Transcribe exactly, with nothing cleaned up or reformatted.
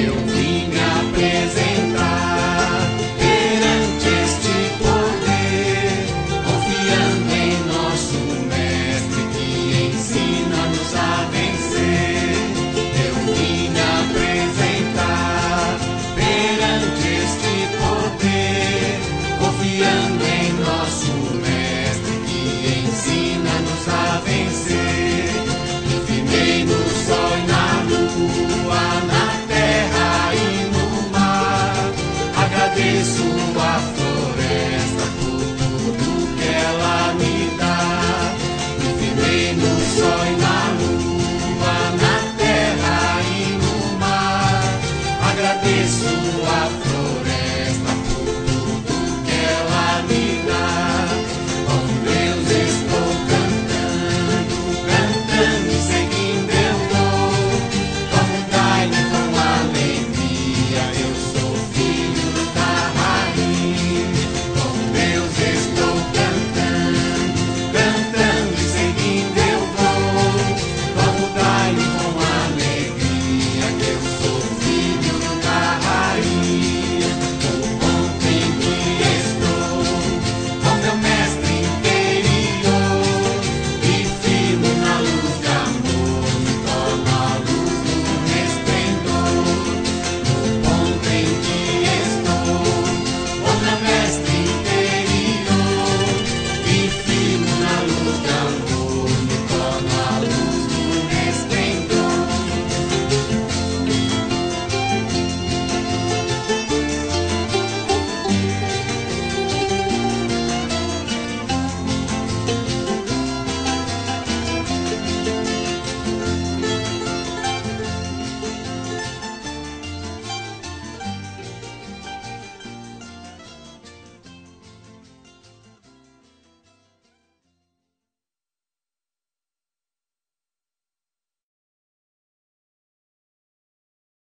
eu vim me apresentar perante este poder, confiando em nosso Mestre que ensina-nos a vencer. Eu vim me apresentar perante este poder, confiando em nosso Mestre que ensina-nos a vencer. Firmei no sol e na lua, na terra e no mar. Agradeço a floresta por tudo que ela me dá. Me firmei no sol e na lua, na terra e no mar. Agradeço